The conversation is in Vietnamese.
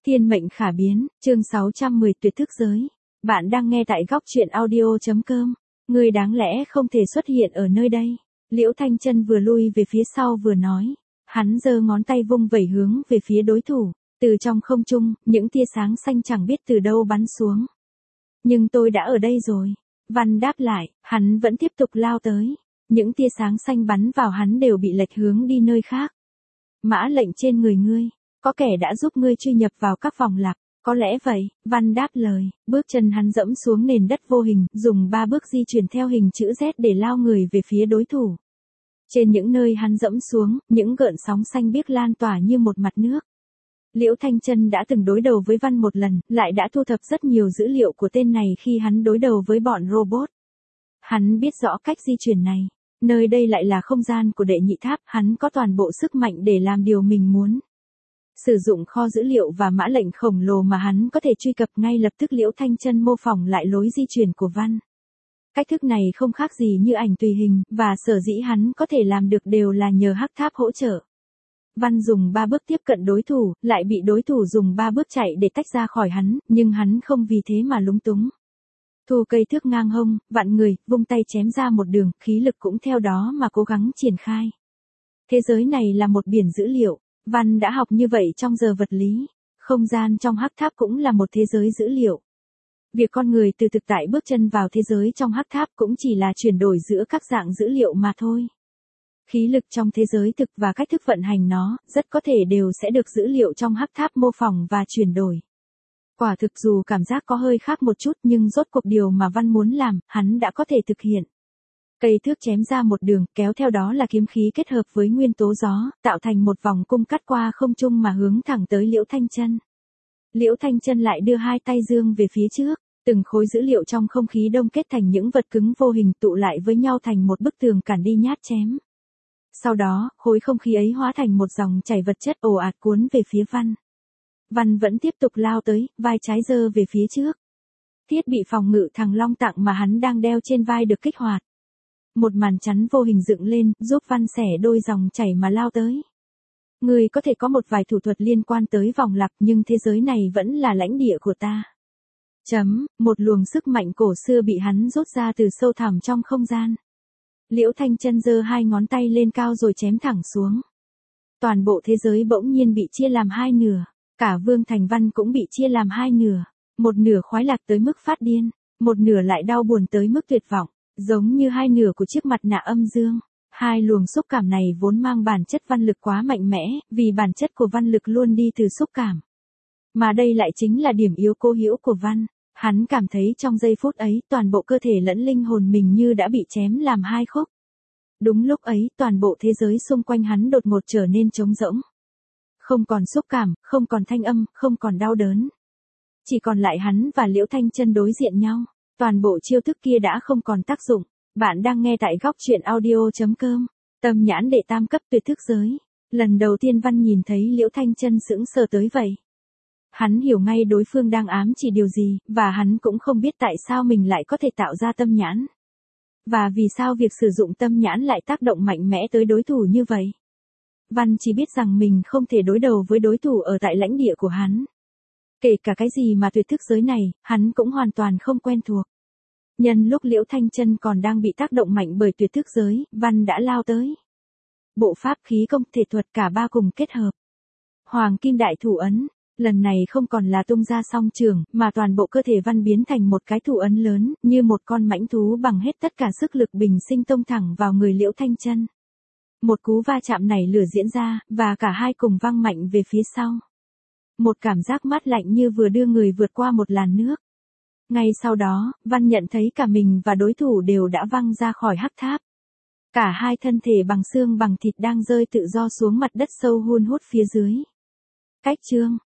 Thiên mệnh khả biến, chương 610 tuyệt thức giới. Bạn đang nghe tại góc truyện audio.com. Ngươi đáng lẽ không thể xuất hiện ở nơi đây. Liễu Thanh Chân vừa lui về phía sau vừa nói. Hắn giơ ngón tay vung vẩy hướng về phía đối thủ. Từ trong không trung, những tia sáng xanh chẳng biết từ đâu bắn xuống. Nhưng tôi đã ở đây rồi. Văn đáp lại, hắn vẫn tiếp tục lao tới. Những tia sáng xanh bắn vào hắn đều bị lệch hướng đi nơi khác. Mã lệnh trên người ngươi. Có kẻ đã giúp ngươi truy nhập vào các vòng lặp, có lẽ vậy, Văn đáp lời, bước chân hắn dẫm xuống nền đất vô hình, dùng 3 bước di chuyển theo hình chữ Z để lao người về phía đối thủ. Trên những nơi hắn dẫm xuống, những gợn sóng xanh biếc lan tỏa như một mặt nước. Liễu Thanh Chân đã từng đối đầu với Văn một lần, lại đã thu thập rất nhiều dữ liệu của tên này khi hắn đối đầu với bọn robot. Hắn biết rõ cách di chuyển này. Nơi đây lại là không gian của đệ nhị tháp, hắn có toàn bộ sức mạnh để làm điều mình muốn. Sử dụng kho dữ liệu và mã lệnh khổng lồ mà hắn có thể truy cập ngay lập tức. Liễu Thanh Chân mô phỏng lại lối di chuyển của Văn. Cách thức này không khác gì như ảnh tùy hình, và sở dĩ hắn có thể làm được đều là nhờ hắc tháp hỗ trợ. Văn dùng 3 bước tiếp cận đối thủ, lại bị đối thủ dùng 3 bước chạy để tách ra khỏi hắn, nhưng hắn không vì thế mà lúng túng. Thu cây thước ngang hông, vặn người, vung tay chém ra một đường, khí lực cũng theo đó mà cố gắng triển khai. Thế giới này là một biển dữ liệu. Văn đã học như vậy trong giờ vật lý. Không gian trong hắc tháp cũng là một thế giới dữ liệu. Việc con người từ thực tại bước chân vào thế giới trong hắc tháp cũng chỉ là chuyển đổi giữa các dạng dữ liệu mà thôi. Khí lực trong thế giới thực và cách thức vận hành nó, rất có thể đều sẽ được dữ liệu trong hắc tháp mô phỏng và chuyển đổi. Quả thực dù cảm giác có hơi khác một chút nhưng rốt cuộc điều mà Văn muốn làm, hắn đã có thể thực hiện. Cây thước chém ra một đường, kéo theo đó là kiếm khí kết hợp với nguyên tố gió, tạo thành một vòng cung cắt qua không trung mà hướng thẳng tới Liễu Thanh Chân. Liễu Thanh Chân lại đưa hai tay dương về phía trước, từng khối dữ liệu trong không khí đông kết thành những vật cứng vô hình tụ lại với nhau thành một bức tường cản đi nhát chém. Sau đó, khối không khí ấy hóa thành một dòng chảy vật chất ồ ạt cuốn về phía Văn. Văn vẫn tiếp tục lao tới, vai trái giơ về phía trước. Thiết bị phòng ngự thằng Long Tặng mà hắn đang đeo trên vai được kích hoạt. Một màn chắn vô hình dựng lên, giúp Văn xẻ đôi dòng chảy mà lao tới. Người có thể có một vài thủ thuật liên quan tới vòng lặp nhưng thế giới này vẫn là lãnh địa của ta. Một luồng sức mạnh cổ xưa bị hắn rút ra từ sâu thẳm trong không gian. Liễu Thanh Chân giơ hai ngón tay lên cao rồi chém thẳng xuống. Toàn bộ thế giới bỗng nhiên bị chia làm hai nửa. Cả Vương Thành Văn cũng bị chia làm hai nửa. Một nửa khoái lạc tới mức phát điên, một nửa lại đau buồn tới mức tuyệt vọng. Giống như hai nửa của chiếc mặt nạ âm dương. Hai luồng xúc cảm này vốn mang bản chất văn lực quá mạnh mẽ, vì bản chất của văn lực luôn đi từ xúc cảm. Mà đây lại chính là điểm yếu cố hữu của Văn. Hắn cảm thấy trong giây phút ấy toàn bộ cơ thể lẫn linh hồn mình như đã bị chém làm hai khúc. Đúng lúc ấy toàn bộ thế giới xung quanh hắn đột ngột trở nên trống rỗng. Không còn xúc cảm, không còn thanh âm, không còn đau đớn. Chỉ còn lại hắn và Liễu Thanh Chân đối diện nhau. Toàn bộ chiêu thức kia đã không còn tác dụng. Bạn đang nghe tại góc truyện audio.com. Tâm nhãn đệ tam cấp tuyệt thức giới. Lần đầu tiên Văn nhìn thấy Liễu Thanh Chân sững sờ tới vậy. Hắn hiểu ngay đối phương đang ám chỉ điều gì, và hắn cũng không biết tại sao mình lại có thể tạo ra tâm nhãn. Và vì sao việc sử dụng tâm nhãn lại tác động mạnh mẽ tới đối thủ như vậy. Văn chỉ biết rằng mình không thể đối đầu với đối thủ ở tại lãnh địa của hắn. Kể cả cái gì mà tuyệt thức giới này, hắn cũng hoàn toàn không quen thuộc. Nhân lúc Liễu Thanh Chân còn đang bị tác động mạnh bởi tuyệt thức giới, Văn đã lao tới. Bộ pháp khí công thể thuật cả ba cùng kết hợp. Hoàng Kim Đại Thủ Ấn, lần này không còn là tung ra song trường, mà toàn bộ cơ thể Văn biến thành một cái thủ ấn lớn, như một con mãnh thú bằng hết tất cả sức lực bình sinh tông thẳng vào người Liễu Thanh Chân. Một cú va chạm nảy lửa diễn ra, và cả hai cùng văng mạnh về phía sau. Một cảm giác mát lạnh như vừa đưa người vượt qua một làn nước. Ngay sau đó, Văn nhận thấy cả mình và đối thủ đều đã văng ra khỏi hắc tháp. Cả hai thân thể bằng xương bằng thịt đang rơi tự do xuống mặt đất sâu hun hút phía dưới. Cách chương,